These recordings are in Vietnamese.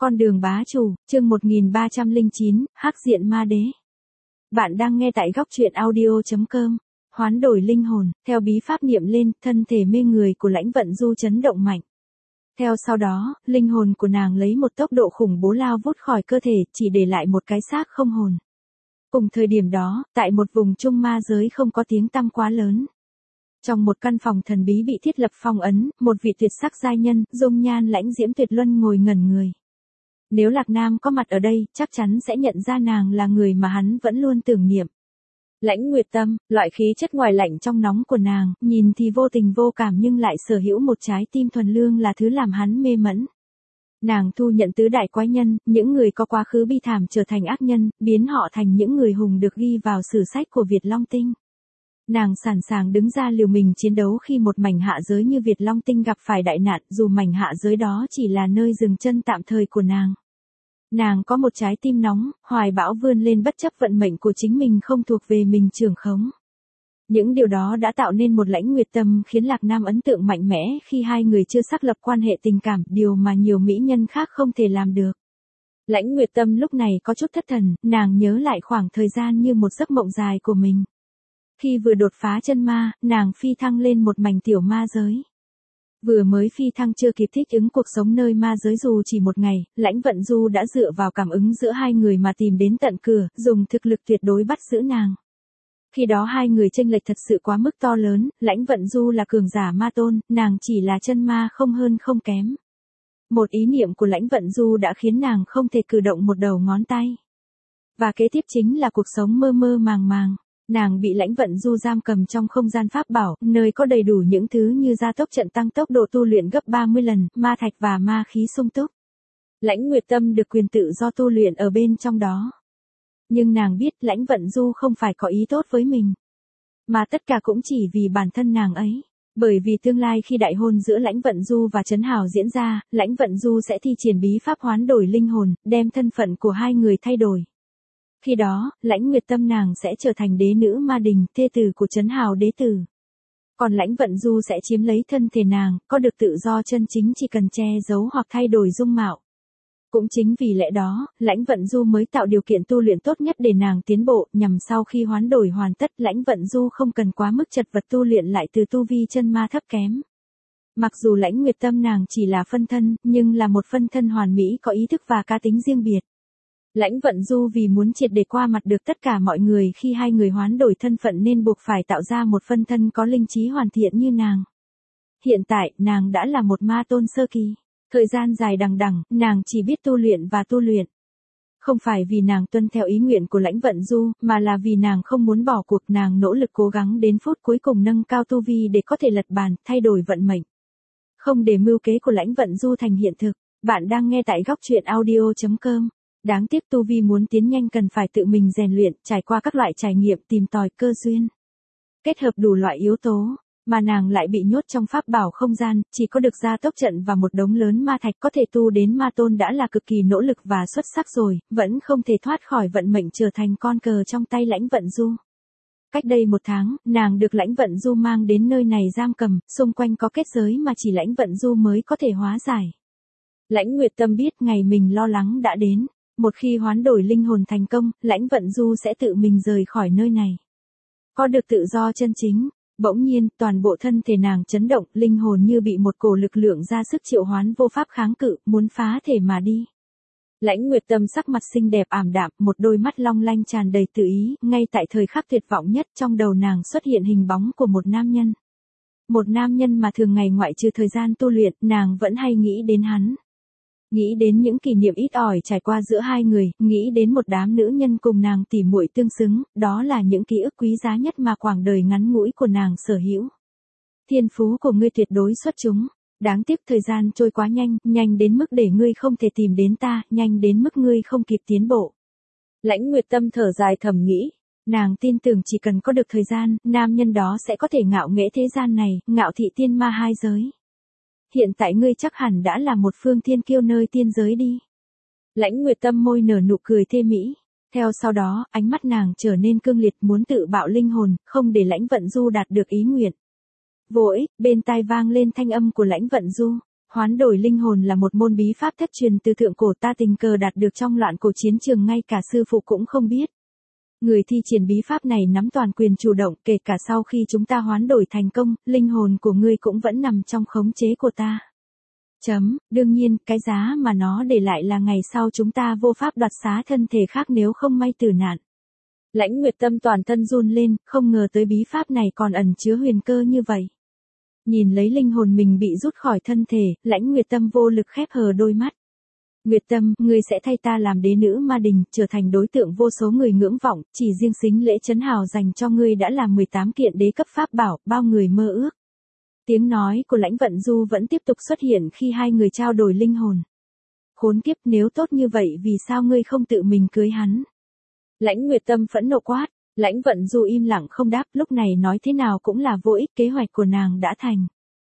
Con đường bá chủ, chương 1309, Hắc diện ma đế. Bạn đang nghe tại góc truyện audio.com. Hoán đổi linh hồn, theo bí pháp niệm lên, thân thể mê người của Lãnh Vận Du chấn động mạnh. Theo sau đó, linh hồn của nàng lấy một tốc độ khủng bố lao vút khỏi cơ thể, chỉ để lại một cái xác không hồn. Cùng thời điểm đó, tại một vùng trung ma giới không có tiếng tăm quá lớn. Trong một căn phòng thần bí bị thiết lập phong ấn, một vị tuyệt sắc giai nhân, dung nhan lãnh diễm tuyệt luân ngồi ngẩn người. Nếu Lạc Nam có mặt ở đây, chắc chắn sẽ nhận ra nàng là người mà hắn vẫn luôn tưởng niệm. Lãnh Nguyệt Tâm, loại khí chất ngoài lạnh trong nóng của nàng, nhìn thì vô tình vô cảm nhưng lại sở hữu một trái tim thuần lương là thứ làm hắn mê mẫn. Nàng thu nhận tứ đại quái nhân, những người có quá khứ bi thảm trở thành ác nhân, biến họ thành những người hùng được ghi vào sử sách của Việt Long Tinh. Nàng sẵn sàng đứng ra liều mình chiến đấu khi một mảnh hạ giới như Việt Long Tinh gặp phải đại nạn, dù mảnh hạ giới đó chỉ là nơi dừng chân tạm thời của nàng. Nàng có một trái tim nóng, hoài bão vươn lên bất chấp vận mệnh của chính mình không thuộc về mình trưởng khống. Những điều đó đã tạo nên một Lãnh Nguyệt Tâm khiến Lạc Nam ấn tượng mạnh mẽ khi hai người chưa xác lập quan hệ tình cảm, điều mà nhiều mỹ nhân khác không thể làm được. Lãnh Nguyệt Tâm lúc này có chút thất thần, nàng nhớ lại khoảng thời gian như một giấc mộng dài của mình. Khi vừa đột phá chân ma, nàng phi thăng lên một mảnh tiểu ma giới. Vừa mới phi thăng chưa kịp thích ứng cuộc sống nơi ma giới dù chỉ một ngày, Lãnh Vận Du đã dựa vào cảm ứng giữa hai người mà tìm đến tận cửa, dùng thực lực tuyệt đối bắt giữ nàng. Khi đó hai người chênh lệch thật sự quá mức to lớn, Lãnh Vận Du là cường giả ma tôn, nàng chỉ là chân ma không hơn không kém. Một ý niệm của Lãnh Vận Du đã khiến nàng không thể cử động một đầu ngón tay. Và kế tiếp chính là cuộc sống mơ mơ màng màng. Nàng bị Lãnh Vận Du giam cầm trong không gian pháp bảo, nơi có đầy đủ những thứ như gia tốc trận tăng tốc độ tu luyện gấp 30 lần, ma thạch và ma khí sung túc. Lãnh Nguyệt Tâm được quyền tự do tu luyện ở bên trong đó. Nhưng nàng biết Lãnh Vận Du không phải có ý tốt với mình. Mà tất cả cũng chỉ vì bản thân nàng ấy. Bởi vì tương lai khi đại hôn giữa Lãnh Vận Du và Trấn Hào diễn ra, Lãnh Vận Du sẽ thi triển bí pháp hoán đổi linh hồn, đem thân phận của hai người thay đổi. Khi đó, Lãnh Nguyệt Tâm nàng sẽ trở thành đế nữ ma đình, thê tử của Trấn Hào đế tử. Còn Lãnh Vận Du sẽ chiếm lấy thân thể nàng, có được tự do chân chính chỉ cần che giấu hoặc thay đổi dung mạo. Cũng chính vì lẽ đó, Lãnh Vận Du mới tạo điều kiện tu luyện tốt nhất để nàng tiến bộ, nhằm sau khi hoán đổi hoàn tất Lãnh Vận Du không cần quá mức chật vật tu luyện lại từ tu vi chân ma thấp kém. Mặc dù Lãnh Nguyệt Tâm nàng chỉ là phân thân, nhưng là một phân thân hoàn mỹ có ý thức và cá tính riêng biệt. Lãnh Vận Du vì muốn triệt để qua mặt được tất cả mọi người khi hai người hoán đổi thân phận nên buộc phải tạo ra một phân thân có linh trí hoàn thiện như nàng. Hiện tại, nàng đã là một ma tôn sơ kỳ. Thời gian dài đằng đẵng, nàng chỉ biết tu luyện và tu luyện. Không phải vì nàng tuân theo ý nguyện của Lãnh Vận Du, mà là vì nàng không muốn bỏ cuộc, nàng nỗ lực cố gắng đến phút cuối cùng nâng cao tu vi để có thể lật bàn, thay đổi vận mệnh. Không để mưu kế của Lãnh Vận Du thành hiện thực. Bạn đang nghe tại góc truyện audio.com. Đáng tiếc tu vi muốn tiến nhanh cần phải tự mình rèn luyện, trải qua các loại trải nghiệm tìm tòi cơ duyên. Kết hợp đủ loại yếu tố, mà nàng lại bị nhốt trong pháp bảo không gian, chỉ có được gia tốc trận và một đống lớn ma thạch có thể tu đến ma tôn đã là cực kỳ nỗ lực và xuất sắc rồi, vẫn không thể thoát khỏi vận mệnh trở thành con cờ trong tay Lãnh Vận Du. Cách đây 1 tháng, nàng được Lãnh Vận Du mang đến nơi này giam cầm, xung quanh có kết giới mà chỉ Lãnh Vận Du mới có thể hóa giải. Lãnh Nguyệt Tâm biết ngày mình lo lắng đã đến. Một khi hoán đổi linh hồn thành công, Lãnh Vận Du sẽ tự mình rời khỏi nơi này. Có được tự do chân chính, bỗng nhiên, toàn bộ thân thể nàng chấn động, linh hồn như bị một cổ lực lượng ra sức triệu hoán vô pháp kháng cự, muốn phá thể mà đi. Lãnh Nguyệt Tâm sắc mặt xinh đẹp ảm đạm, một đôi mắt long lanh tràn đầy tự ý, ngay tại thời khắc tuyệt vọng nhất trong đầu nàng xuất hiện hình bóng của một nam nhân. Một nam nhân mà thường ngày ngoại trừ thời gian tu luyện, nàng vẫn hay nghĩ đến hắn. Nghĩ đến những kỷ niệm ít ỏi trải qua giữa hai người, nghĩ đến một đám nữ nhân cùng nàng tỉ muội tương xứng, đó là những ký ức quý giá nhất mà quãng đời ngắn ngủi của nàng sở hữu. Thiên phú của ngươi tuyệt đối xuất chúng, đáng tiếc thời gian trôi quá nhanh, nhanh đến mức để ngươi không thể tìm đến ta, nhanh đến mức ngươi không kịp tiến bộ. Lãnh Nguyệt Tâm thở dài thầm nghĩ, nàng tin tưởng chỉ cần có được thời gian, nam nhân đó sẽ có thể ngạo nghễ thế gian này, ngạo thị tiên ma hai giới. Hiện tại ngươi chắc hẳn đã là một phương thiên kiêu nơi tiên giới đi. Lãnh Nguyệt Tâm môi nở nụ cười thê mỹ. Theo sau đó, ánh mắt nàng trở nên cương liệt muốn tự bạo linh hồn, không để Lãnh Vận Du đạt được ý nguyện. Vội, bên tai vang lên thanh âm của Lãnh Vận Du. Hoán đổi linh hồn là một môn bí pháp thất truyền từ thượng cổ, ta tình cờ đạt được trong loạn cổ chiến trường, ngay cả sư phụ cũng không biết. Người thi triển bí pháp này nắm toàn quyền chủ động, kể cả sau khi chúng ta hoán đổi thành công, linh hồn của ngươi cũng vẫn nằm trong khống chế của ta. Đương nhiên, cái giá mà nó để lại là ngày sau chúng ta vô pháp đoạt xá thân thể khác nếu không may tử nạn. Lãnh Nguyệt Tâm toàn thân run lên, không ngờ tới bí pháp này còn ẩn chứa huyền cơ như vậy. Nhìn lấy linh hồn mình bị rút khỏi thân thể, Lãnh Nguyệt Tâm vô lực khép hờ đôi mắt. Nguyệt Tâm, ngươi sẽ thay ta làm đế nữ ma đình, trở thành đối tượng vô số người ngưỡng vọng, chỉ riêng sính lễ trấn hào dành cho ngươi đã là 18 kiện đế cấp pháp bảo, bao người mơ ước. Tiếng nói của Lãnh Vận Du vẫn tiếp tục xuất hiện khi hai người trao đổi linh hồn. Khốn kiếp, nếu tốt như vậy vì sao ngươi không tự mình cưới hắn? Lãnh Nguyệt Tâm phẫn nộ quát. Lãnh Vận Du im lặng không đáp, lúc này nói thế nào cũng là vô ích, kế hoạch của nàng đã thành.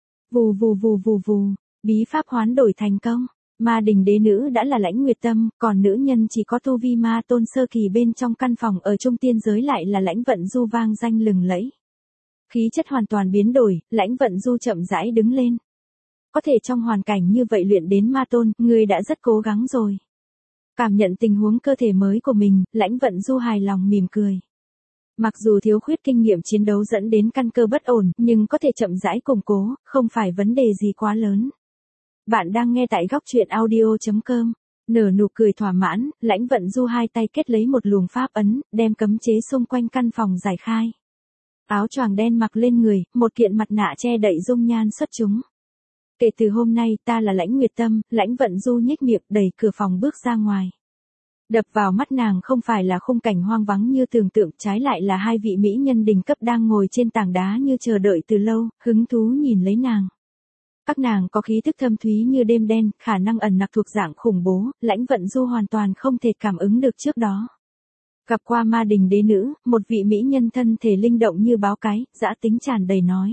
Vù vù vù vù vù, bí pháp hoán đổi thành công. Ma đình đế nữ đã là Lãnh Nguyệt Tâm, còn nữ nhân chỉ có tu vi ma tôn sơ kỳ bên trong căn phòng ở trung tiên giới lại là Lãnh Vận Du vang danh lừng lẫy. Khí chất hoàn toàn biến đổi, Lãnh Vận Du chậm rãi đứng lên. Có thể trong hoàn cảnh như vậy luyện đến ma tôn, ngươi đã rất cố gắng rồi. Cảm nhận tình huống cơ thể mới của mình, Lãnh Vận Du hài lòng mỉm cười. Mặc dù thiếu khuyết kinh nghiệm chiến đấu dẫn đến căn cơ bất ổn, nhưng có thể chậm rãi củng cố, không phải vấn đề gì quá lớn. Bạn đang nghe tại góc truyện audio.com. Nở nụ cười thỏa mãn, Lãnh Vận Du hai tay kết lấy một luồng pháp ấn, đem cấm chế xung quanh căn phòng giải khai. Áo choàng đen mặc lên người, một kiện mặt nạ che đậy dung nhan xuất chúng. Kể từ hôm nay ta là Lãnh Nguyệt Tâm, Lãnh Vận Du nhếch miệng đẩy cửa phòng bước ra ngoài. Đập vào mắt nàng không phải là khung cảnh hoang vắng như tưởng tượng, trái lại là hai vị mỹ nhân đỉnh cấp đang ngồi trên tảng đá như chờ đợi từ lâu, hứng thú nhìn lấy nàng. Các nàng có khí thức thâm thúy như đêm đen, khả năng ẩn nặc thuộc dạng khủng bố, Lãnh Vận Du hoàn toàn không thể cảm ứng được trước đó. Gặp qua ma đình đế nữ, một vị mỹ nhân thân thể linh động như báo cái, dã tính tràn đầy nói.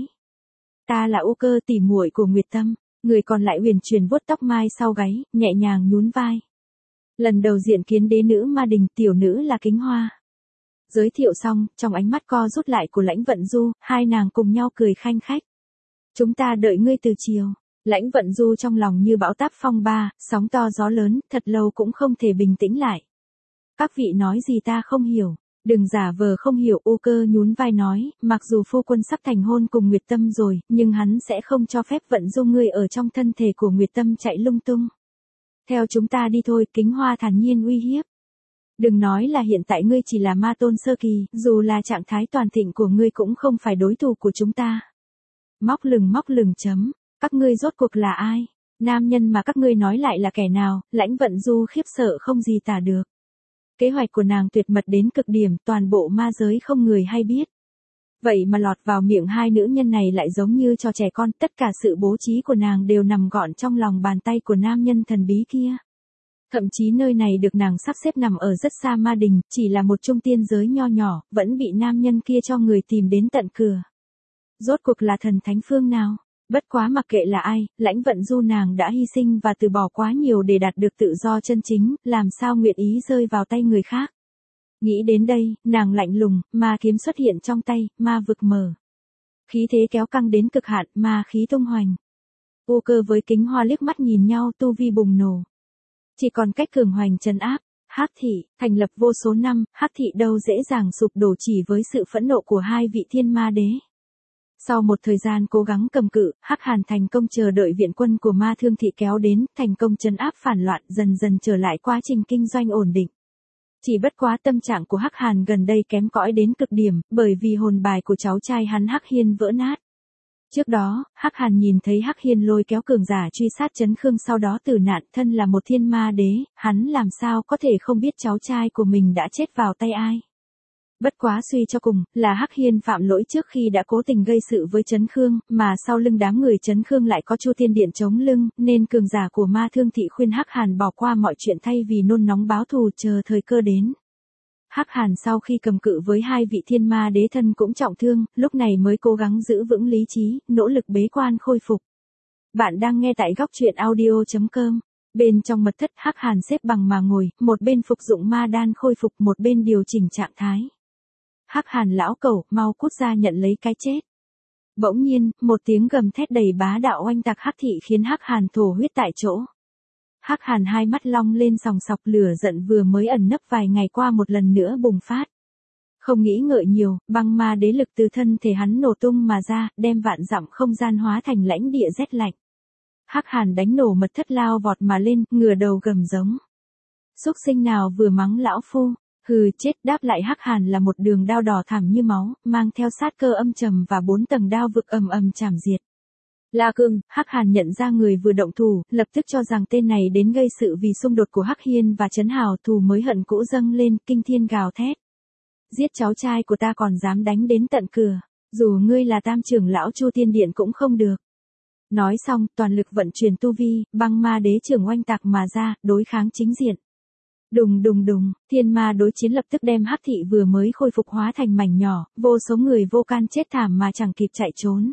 Ta là U Cơ, tỉ muội của Nguyệt Tâm. Người còn lại huyền chuyển vuốt tóc mai sau gáy, nhẹ nhàng nhún vai. Lần đầu diện kiến đế nữ ma đình, tiểu nữ là Kính Hoa. Giới thiệu xong, trong ánh mắt co rút lại của Lãnh Vận Du, hai nàng cùng nhau cười khanh khách. Chúng ta đợi ngươi từ chiều. Lãnh Vận Du trong lòng như bão táp phong ba, sóng to gió lớn, thật lâu cũng không thể bình tĩnh lại. Các vị nói gì ta không hiểu. Đừng giả vờ không hiểu, U Cơ nhún vai nói, mặc dù phu quân sắp thành hôn cùng Nguyệt Tâm rồi, nhưng hắn sẽ không cho phép Vận Du ngươi ở trong thân thể của Nguyệt Tâm chạy lung tung. Theo chúng ta đi thôi, Kính Hoa thản nhiên uy hiếp. Đừng nói là hiện tại ngươi chỉ là ma tôn sơ kỳ, dù là trạng thái toàn thịnh của ngươi cũng không phải đối thủ của chúng ta. Móc lừng chấm, các ngươi rốt cuộc là ai? Nam nhân mà các ngươi nói lại là kẻ nào? Lãnh Vận Du khiếp sợ không gì tả được. Kế hoạch của nàng tuyệt mật đến cực điểm, toàn bộ ma giới không người hay biết. Vậy mà lọt vào miệng hai nữ nhân này lại giống như trò trẻ con, tất cả sự bố trí của nàng đều nằm gọn trong lòng bàn tay của nam nhân thần bí kia. Thậm chí nơi này được nàng sắp xếp nằm ở rất xa ma đình, chỉ là một trung tiên giới nho nhỏ, vẫn bị nam nhân kia cho người tìm đến tận cửa. Rốt cuộc là thần thánh phương nào? Bất quá mặc kệ là ai, Lãnh Vận Du nàng đã hy sinh và từ bỏ quá nhiều để đạt được tự do chân chính, làm sao nguyện ý rơi vào tay người khác. Nghĩ đến đây, nàng lạnh lùng, ma kiếm xuất hiện trong tay, ma vực mở. Khí thế kéo căng đến cực hạn, ma khí tung hoành. U Cơ với Kính Hoa liếc mắt nhìn nhau, tu vi bùng nổ. Chỉ còn cách cường hoành trấn áp. Hắc thị, thành lập vô số năm, Hắc thị đâu dễ dàng sụp đổ chỉ với sự phẫn nộ của hai vị thiên ma đế. Sau một thời gian cố gắng cầm cự, Hắc Hàn thành công chờ đợi viện quân của Ma Thương thị kéo đến, thành công trấn áp phản loạn, dần dần trở lại quá trình kinh doanh ổn định. Chỉ bất quá tâm trạng của Hắc Hàn gần đây kém cỏi đến cực điểm, bởi vì hồn bài của cháu trai hắn Hắc Hiên vỡ nát. Trước đó, Hắc Hàn nhìn thấy Hắc Hiên lôi kéo cường giả truy sát Trấn Khương sau đó tử nạn, thân là một thiên ma đế, hắn làm sao có thể không biết cháu trai của mình đã chết vào tay ai. Bất quá suy cho cùng, là Hắc Hiên phạm lỗi trước khi đã cố tình gây sự với Trấn Khương, mà sau lưng đám người Trấn Khương lại có Chu Thiên Điện chống lưng, nên cường giả của Ma Thương thị khuyên Hắc Hàn bỏ qua mọi chuyện thay vì nôn nóng báo thù chờ thời cơ đến. Hắc Hàn sau khi cầm cự với hai vị thiên ma đế thân cũng trọng thương, lúc này mới cố gắng giữ vững lý trí, nỗ lực bế quan khôi phục. Bạn đang nghe tại góc truyện audio.com. Bên trong mật thất Hắc Hàn xếp bằng mà ngồi, một bên phục dụng ma đan khôi phục, một bên điều chỉnh trạng thái. Hắc Hàn lão cẩu, mau cút ra nhận lấy cái chết. Bỗng nhiên, một tiếng gầm thét đầy bá đạo oanh tạc Hắc thị khiến Hắc Hàn thổ huyết tại chỗ. Hắc Hàn hai mắt long lên sòng sọc, lửa giận vừa mới ẩn nấp vài ngày qua một lần nữa bùng phát. Không nghĩ ngợi nhiều, băng ma đế lực từ thân thể hắn nổ tung mà ra, đem vạn dặm không gian hóa thành lãnh địa rét lạnh. Hắc Hàn đánh nổ mật thất lao vọt mà lên, ngửa đầu gầm giống. Súc sinh nào vừa mắng lão phu, hừ chết, đáp lại Hắc Hàn là một đường đao đỏ thẳm như máu, mang theo sát cơ âm trầm và 4 tầng đao vực ầm ầm chảm diệt. La Cương, Hắc Hàn nhận ra người vừa động thủ, lập tức cho rằng tên này đến gây sự vì xung đột của Hắc Hiên và Trấn Hào, thù mới hận cũ dâng lên, kinh thiên gào thét. Giết cháu trai của ta còn dám đánh đến tận cửa, dù ngươi là tam trưởng lão Chu Tiên Điện cũng không được. Nói xong, toàn lực vận chuyển tu vi, băng ma đế trưởng oanh tạc mà ra, đối kháng chính diện. Đùng đùng đùng, thiên ma đối chiến lập tức đem Hắc thị vừa mới khôi phục hóa thành mảnh nhỏ, vô số người vô can chết thảm mà chẳng kịp chạy trốn.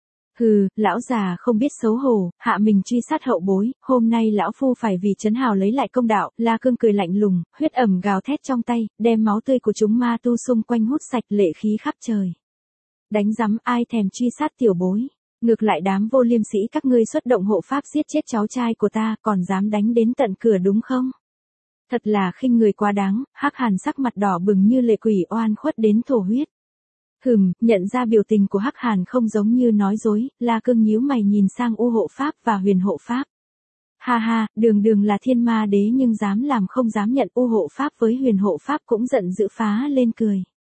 Hừ, lão già không biết xấu hổ, hạ mình truy sát hậu bối, hôm nay lão phu phải vì Trấn Hào lấy lại công đạo. La Cương cười lạnh lùng, huyết ẩm gào thét trong tay, đem máu tươi của chúng ma tu xung quanh hút sạch, lệ khí khắp trời. Đánh rắm, ai thèm truy sát tiểu bối, ngược lại đám vô liêm sĩ các ngươi xuất động hộ pháp giết chết cháu trai của ta, còn dám đánh đến tận cửa đúng không? Thật là khinh người quá đáng. Hắc Hàn sắc mặt đỏ bừng như lệ quỷ oan khuất đến thổ huyết. Nhận ra biểu tình của Hắc Hàn không giống như nói dối, La Cương nhíu mày nhìn sang U hộ pháp và Huyền hộ pháp. Ha ha, đường là thiên ma đế nhưng dám làm không dám nhận. U hộ pháp với Huyền hộ pháp cũng giận dữ phá lên cười.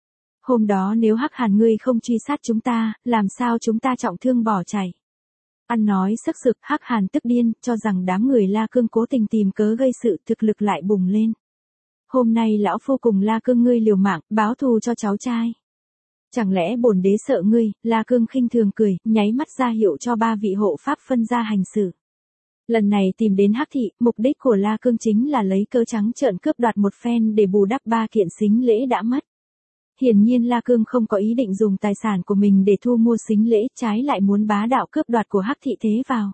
Hôm đó nếu Hắc Hàn ngươi không truy sát chúng ta, làm sao chúng ta trọng thương bỏ chạy? Ăn nói sức sực, Hắc Hàn tức điên, cho rằng đám người La Cương cố tình tìm cớ gây sự, thực lực lại bùng lên. Hôm nay lão phu cùng La Cương ngươi liều mạng, báo thù cho cháu trai. Chẳng lẽ bổn đế sợ ngươi? La Cương khinh thường cười, nháy mắt ra hiệu cho 3 vị hộ pháp phân ra hành xử. Lần này tìm đến Hắc thị, mục đích của La Cương chính là lấy cơ trắng trợn cướp đoạt một phen để bù đắp 3 kiện sính lễ đã mất. Hiển nhiên La Cương không có ý định dùng tài sản của mình để thu mua sính lễ, trái lại muốn bá đạo cướp đoạt của Hắc thị thế vào.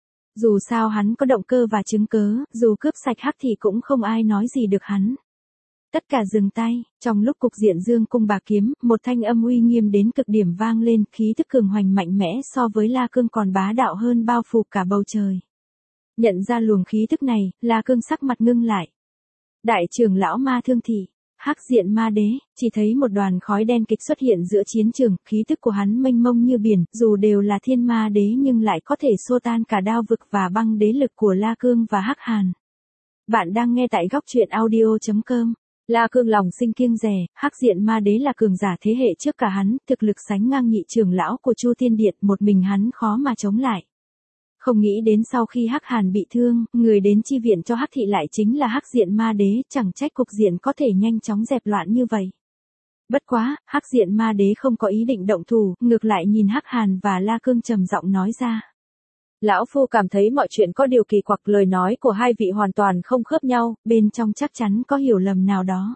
Dù sao hắn có động cơ và chứng cớ, dù cướp sạch Hắc thị cũng không ai nói gì được hắn. Tất cả dừng tay, trong lúc cục diện dương cung bạc kiếm, một thanh âm uy nghiêm đến cực điểm vang lên, khí tức cường hoành mạnh mẽ so với La Cương còn bá đạo hơn, bao phủ cả bầu trời. Nhận ra luồng khí tức này, La Cương sắc mặt ngưng lại. Đại trưởng lão Ma Thương Thị, Hắc diện ma đế, chỉ thấy một đoàn khói đen kịch xuất hiện giữa chiến trường, khí tức của hắn mênh mông như biển, dù đều là thiên ma đế nhưng lại có thể xua tan cả đao vực và băng đế lực của La Cương và Hắc Hàn. Bạn đang nghe tại góc truyện audio.com. La Cương lòng sinh kiêng dè, Hắc diện ma đế là cường giả thế hệ trước cả hắn, thực lực sánh ngang nhị trưởng lão của Chu Tiên Điện, một mình hắn khó mà chống lại. Không nghĩ đến sau khi Hắc Hàn bị thương, người đến chi viện cho Hắc thị lại chính là Hắc diện ma đế, chẳng trách cục diện có thể nhanh chóng dẹp loạn như vậy. Bất quá, Hắc diện ma đế không có ý định động thủ, ngược lại nhìn Hắc Hàn và La Cương trầm giọng nói ra. Lão phu cảm thấy mọi chuyện có điều kỳ quặc, lời nói của hai vị hoàn toàn không khớp nhau, bên trong chắc chắn có hiểu lầm nào đó.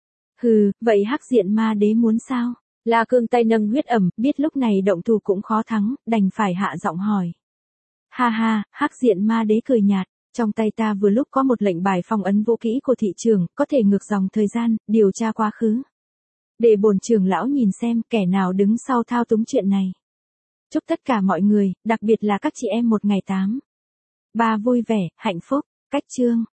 Vậy Hắc diện ma đế muốn sao? La Cương tay nâng huyết ẩm, biết lúc này động thủ cũng khó thắng, đành phải hạ giọng hỏi. Ha ha, Hắc diện ma đế cười nhạt, trong tay ta vừa lúc có một lệnh bài phong ấn vũ kỹ của thị trường, có thể ngược dòng thời gian, điều tra quá khứ. Để bổn trưởng lão nhìn xem kẻ nào đứng sau thao túng chuyện này. Chúc tất cả mọi người, đặc biệt là các chị em 1 ngày 8. 3 vui vẻ, hạnh phúc. Cách chương.